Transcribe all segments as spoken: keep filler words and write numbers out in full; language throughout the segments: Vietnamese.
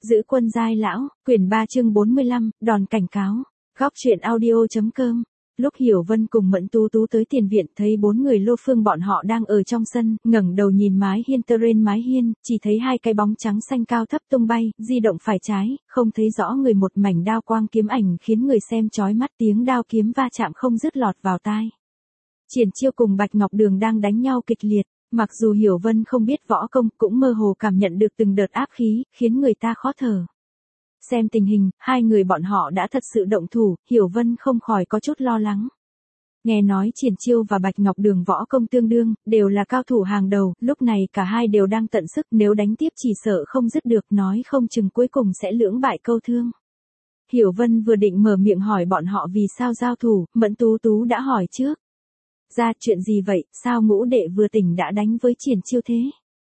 Giữ quân giai lão, quyển ba chương bốn mươi lăm, đòn cảnh cáo. Góc truyện audio.com. Lúc Hiểu Vân cùng Mẫn Tú Tú tới tiền viện thấy bốn người Lô Phương bọn họ đang ở trong sân, ngẩng đầu nhìn mái hiên tơ rên mái hiên, chỉ thấy hai cái bóng trắng xanh cao thấp tung bay, di động phải trái, không thấy rõ người, một mảnh đao quang kiếm ảnh khiến người xem chói mắt, tiếng đao kiếm va chạm không dứt lọt vào tai. Triển Chiêu cùng Bạch Ngọc Đường đang đánh nhau kịch liệt, mặc dù Hiểu Vân không biết võ công cũng mơ hồ cảm nhận được từng đợt áp khí, khiến người ta khó thở. Xem tình hình, hai người bọn họ đã thật sự động thủ, Hiểu Vân không khỏi có chút lo lắng. Nghe nói Triển Chiêu và Bạch Ngọc Đường võ công tương đương, đều là cao thủ hàng đầu, lúc này cả hai đều đang tận sức, nếu đánh tiếp chỉ sợ không dứt được, nói không chừng cuối cùng sẽ lưỡng bại câu thương. Hiểu Vân vừa định mở miệng hỏi bọn họ vì sao giao thủ, Mẫn Tú Tú đã hỏi trước. Ra chuyện gì vậy, sao Ngũ đệ vừa tỉnh đã đánh với Triển Chiêu thế?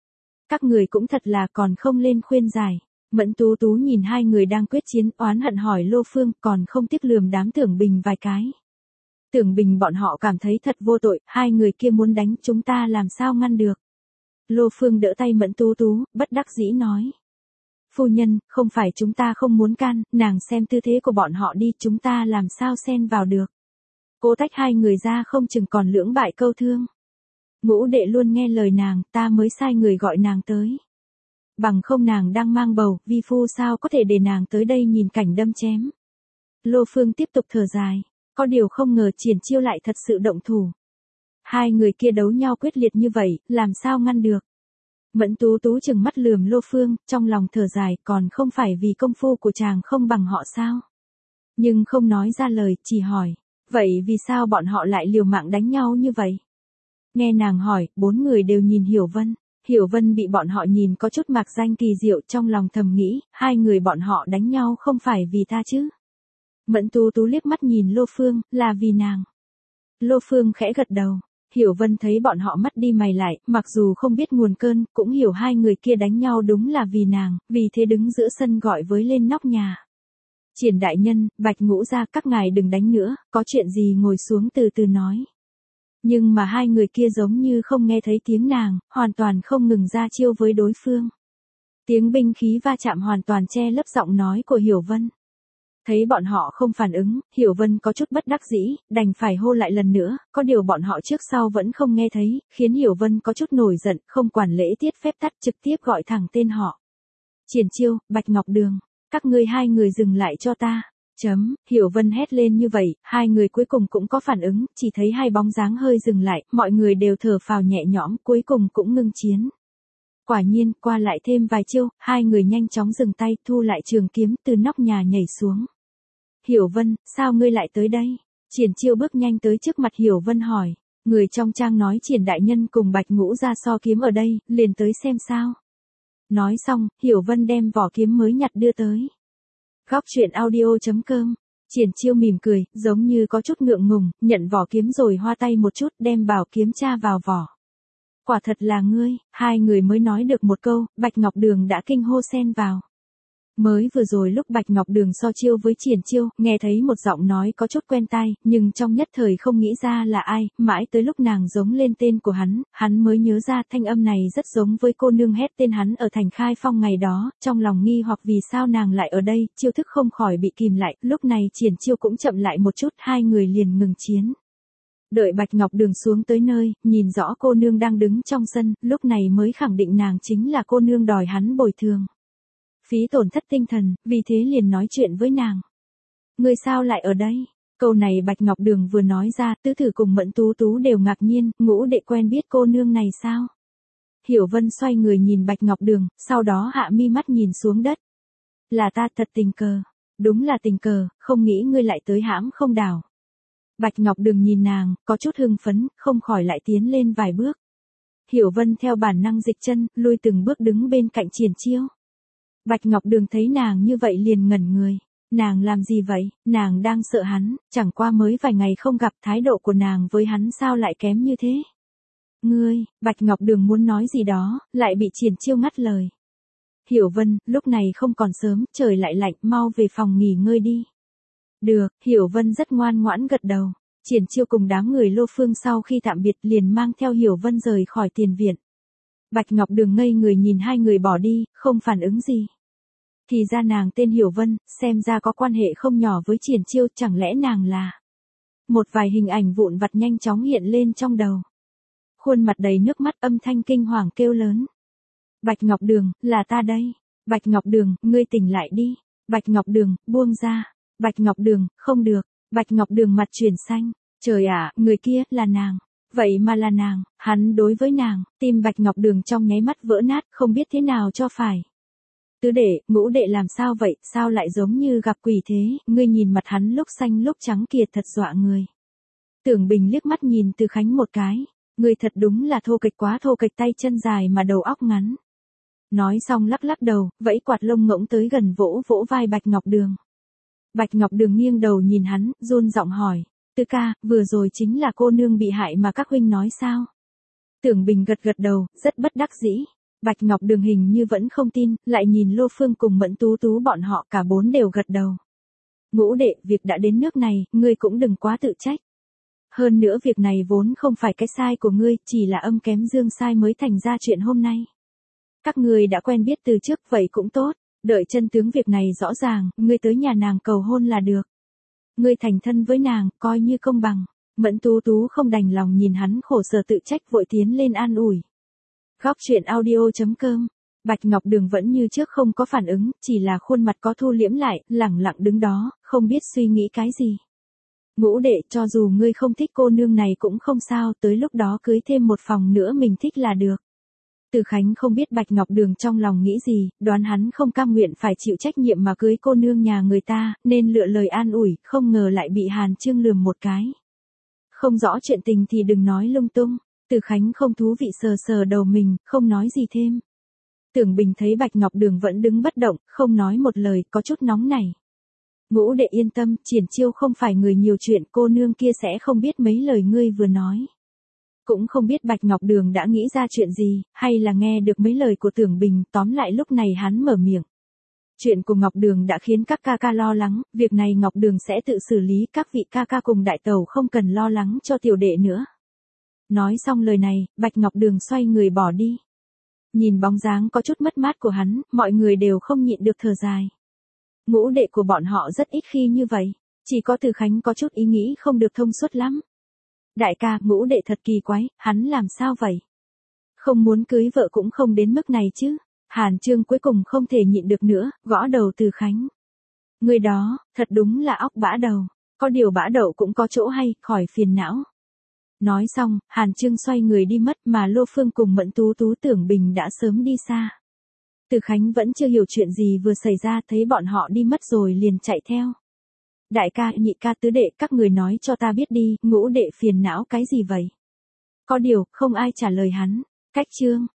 Các người cũng thật là còn không lên khuyên giải. Mẫn Tú Tú nhìn hai người đang quyết chiến, oán hận hỏi Lô Phương, còn không tiếc lườm đám Tưởng Bình vài cái. Tưởng Bình bọn họ cảm thấy thật vô tội, hai người kia muốn đánh chúng ta làm sao ngăn được. Lô Phương đỡ tay Mẫn Tú Tú, bất đắc dĩ nói. Phu nhân, không phải chúng ta không muốn can, nàng xem tư thế của bọn họ đi, chúng ta làm sao xen vào được. Cố tách hai người ra không chừng còn lưỡng bại câu thương. Ngũ đệ luôn nghe lời nàng, ta mới sai người gọi nàng tới. Bằng không nàng đang mang bầu, vi phu sao có thể để nàng tới đây nhìn cảnh đâm chém. Lô Phương tiếp tục thở dài, có điều không ngờ Triển Chiêu lại thật sự động thủ. Hai người kia đấu nhau quyết liệt như vậy, làm sao ngăn được. Mẫn Tú Tú chừng mắt lườm Lô Phương, trong lòng thở dài, còn không phải vì công phu của chàng không bằng họ sao. Nhưng không nói ra lời, chỉ hỏi, vậy vì sao bọn họ lại liều mạng đánh nhau như vậy? Nghe nàng hỏi, bốn người đều nhìn Hiểu Vân. Hiểu Vân bị bọn họ nhìn có chút mạc danh kỳ diệu, trong lòng thầm nghĩ, hai người bọn họ đánh nhau không phải vì ta chứ. Mẫn Tú Tú liếc mắt nhìn Lô Phương, là vì nàng. Lô Phương khẽ gật đầu. Hiểu Vân thấy bọn họ mắt đi mày lại, mặc dù không biết nguồn cơn, cũng hiểu hai người kia đánh nhau đúng là vì nàng, vì thế đứng giữa sân gọi với lên nóc nhà. Triển đại nhân, Bạch Ngũ gia, các ngài đừng đánh nữa, có chuyện gì ngồi xuống từ từ nói. Nhưng mà hai người kia giống như không nghe thấy tiếng nàng, hoàn toàn không ngừng ra chiêu với đối phương. Tiếng binh khí va chạm hoàn toàn che lấp giọng nói của Hiểu Vân. Thấy bọn họ không phản ứng, Hiểu Vân có chút bất đắc dĩ, đành phải hô lại lần nữa, có điều bọn họ trước sau vẫn không nghe thấy, khiến Hiểu Vân có chút nổi giận, không quản lễ tiết phép tắc trực tiếp gọi thẳng tên họ. Triển Chiêu, Bạch Ngọc Đường, các ngươi hai người dừng lại cho ta. Chấm, Hiểu Vân hét lên như vậy, hai người cuối cùng cũng có phản ứng, chỉ thấy hai bóng dáng hơi dừng lại, mọi người đều thở phào nhẹ nhõm, cuối cùng cũng ngưng chiến. Quả nhiên, qua lại thêm vài chiêu, hai người nhanh chóng dừng tay, thu lại trường kiếm, từ nóc nhà nhảy xuống. Hiểu Vân, sao ngươi lại tới đây? Triển Chiêu bước nhanh tới trước mặt Hiểu Vân hỏi, người trong trang nói Triển đại nhân cùng Bạch Ngũ gia so kiếm ở đây, liền tới xem sao. Nói xong, Hiểu Vân đem vỏ kiếm mới nhặt đưa tới. Góc truyện audio.com. Triển Chiêu mỉm cười, giống như có chút ngượng ngùng, nhận vỏ kiếm rồi hoa tay một chút, đem bảo kiếm tra vào vỏ. Quả thật là ngươi, hai người mới nói được một câu, Bạch Ngọc Đường đã kinh hô xen vào. Mới vừa rồi lúc Bạch Ngọc Đường so chiêu với Triển Chiêu, nghe thấy một giọng nói có chút quen tai, nhưng trong nhất thời không nghĩ ra là ai, mãi tới lúc nàng giống lên tên của hắn, hắn mới nhớ ra thanh âm này rất giống với cô nương hét tên hắn ở thành Khai Phong ngày đó, trong lòng nghi hoặc vì sao nàng lại ở đây, chiêu thức không khỏi bị kìm lại, lúc này Triển Chiêu cũng chậm lại một chút, hai người liền ngừng chiến. Đợi Bạch Ngọc Đường xuống tới nơi, nhìn rõ cô nương đang đứng trong sân, lúc này mới khẳng định nàng chính là cô nương đòi hắn bồi thường. Phí tổn thất tinh thần, vì thế liền nói chuyện với nàng. Ngươi sao lại ở đây? Câu này Bạch Ngọc Đường vừa nói ra, Tứ Thử cùng Mẫn Tú Tú đều ngạc nhiên, Ngũ đệ quen biết cô nương này sao? Hiểu Vân xoay người nhìn Bạch Ngọc Đường, sau đó hạ mi mắt nhìn xuống đất. Là ta thật tình cờ. Đúng là tình cờ, không nghĩ ngươi lại tới hãm không đảo. Bạch Ngọc Đường nhìn nàng, có chút hưng phấn, không khỏi lại tiến lên vài bước. Hiểu Vân theo bản năng dịch chân, lui từng bước đứng bên cạnh Triển Chiêu. Bạch Ngọc Đường thấy nàng như vậy liền ngẩn người. Nàng làm gì vậy? Nàng đang sợ hắn, chẳng qua mới vài ngày không gặp, thái độ của nàng với hắn sao lại kém như thế? Ngươi, Bạch Ngọc Đường muốn nói gì đó, lại bị Triển Chiêu ngắt lời. Hiểu Vân, lúc này không còn sớm, trời lại lạnh, mau về phòng nghỉ ngơi đi. Được, Hiểu Vân rất ngoan ngoãn gật đầu. Triển Chiêu cùng đám người Lô Phương sau khi tạm biệt liền mang theo Hiểu Vân rời khỏi tiền viện. Bạch Ngọc Đường ngây người nhìn hai người bỏ đi, không phản ứng gì. Thì ra nàng tên Hiểu Vân, xem ra có quan hệ không nhỏ với Triển Chiêu, chẳng lẽ nàng là... Một vài hình ảnh vụn vặt nhanh chóng hiện lên trong đầu. Khuôn mặt đầy nước mắt, âm thanh kinh hoàng kêu lớn. Bạch Ngọc Đường, là ta đây. Bạch Ngọc Đường, ngươi tỉnh lại đi. Bạch Ngọc Đường, buông ra. Bạch Ngọc Đường, không được. Bạch Ngọc Đường mặt chuyển xanh. Trời ạ, người kia, là nàng. Vậy mà là nàng, hắn đối với nàng, tim Bạch Ngọc Đường trong nháy mắt vỡ nát, không biết thế nào cho phải. Tứ đệ, ngũ đệ làm sao vậy, sao lại giống như gặp quỷ thế, ngươi nhìn mặt hắn lúc xanh lúc trắng kia thật dọa người. Tưởng Bình liếc mắt nhìn Từ Khánh một cái, ngươi thật đúng là thô kệch quá, thô kệch, tay chân dài mà đầu óc ngắn. Nói xong lắc lắc đầu, vẫy quạt lông ngỗng tới gần vỗ vỗ vai Bạch Ngọc Đường. Bạch Ngọc Đường nghiêng đầu nhìn hắn, run giọng hỏi, Tư ca, vừa rồi chính là cô nương bị hại mà các huynh nói sao? Tưởng Bình gật gật đầu, rất bất đắc dĩ. Bạch Ngọc Đường hình như vẫn không tin, lại nhìn Lô Phương cùng Mẫn Tú Tú bọn họ, cả bốn đều gật đầu. Ngũ đệ, việc đã đến nước này, ngươi cũng đừng quá tự trách. Hơn nữa việc này vốn không phải cái sai của ngươi, chỉ là âm kém dương sai mới thành ra chuyện hôm nay. Các ngươi đã quen biết từ trước, vậy cũng tốt, đợi chân tướng việc này rõ ràng, ngươi tới nhà nàng cầu hôn là được. Ngươi thành thân với nàng, coi như công bằng. Mẫn Tú Tú không đành lòng nhìn hắn khổ sở tự trách, vội tiến lên an ủi. Góc truyện audio chấm com. Bạch Ngọc Đường vẫn như trước không có phản ứng, chỉ là khuôn mặt có thu liễm lại, lẳng lặng đứng đó, không biết suy nghĩ cái gì. Ngũ đệ, cho dù ngươi không thích cô nương này cũng không sao, tới lúc đó cưới thêm một phòng nữa mình thích là được. Từ Khánh không biết Bạch Ngọc Đường trong lòng nghĩ gì, đoán hắn không cam nguyện phải chịu trách nhiệm mà cưới cô nương nhà người ta, nên lựa lời an ủi, không ngờ lại bị Hàn Chương lườm một cái. Không rõ chuyện tình thì đừng nói lung tung. Từ Khánh không thú vị sờ sờ đầu mình, không nói gì thêm. Tưởng Bình thấy Bạch Ngọc Đường vẫn đứng bất động, không nói một lời, có chút nóng nảy. Ngũ đệ yên tâm, Triển Chiêu không phải người nhiều chuyện, cô nương kia sẽ không biết mấy lời ngươi vừa nói. Cũng không biết Bạch Ngọc Đường đã nghĩ ra chuyện gì, hay là nghe được mấy lời của Tưởng Bình, tóm lại lúc này hắn mở miệng. Chuyện của Ngọc Đường đã khiến các ca ca lo lắng, việc này Ngọc Đường sẽ tự xử lý, các vị ca ca cùng đại tẩu không cần lo lắng cho tiểu đệ nữa. Nói xong lời này, Bạch Ngọc Đường xoay người bỏ đi. Nhìn bóng dáng có chút mất mát của hắn, mọi người đều không nhịn được thở dài. Ngũ đệ của bọn họ rất ít khi như vậy, chỉ có Từ Khánh có chút ý nghĩ không được thông suốt lắm. Đại ca, ngũ đệ thật kỳ quái, hắn làm sao vậy? Không muốn cưới vợ cũng không đến mức này chứ. Hàn Chương cuối cùng không thể nhịn được nữa, gõ đầu Từ Khánh. Người đó, thật đúng là óc bã đầu, có điều bã đậu cũng có chỗ hay, khỏi phiền não. Nói xong, Hàn Chương xoay người đi mất mà Lô Phương cùng Mẫn Tú Tú Tưởng Bình đã sớm đi xa. Từ Khánh vẫn chưa hiểu chuyện gì vừa xảy ra, thấy bọn họ đi mất rồi liền chạy theo. Đại ca, nhị ca, tứ đệ, các người nói cho ta biết đi, ngũ đệ phiền não cái gì vậy? Có điều, không ai trả lời hắn. Cách chương.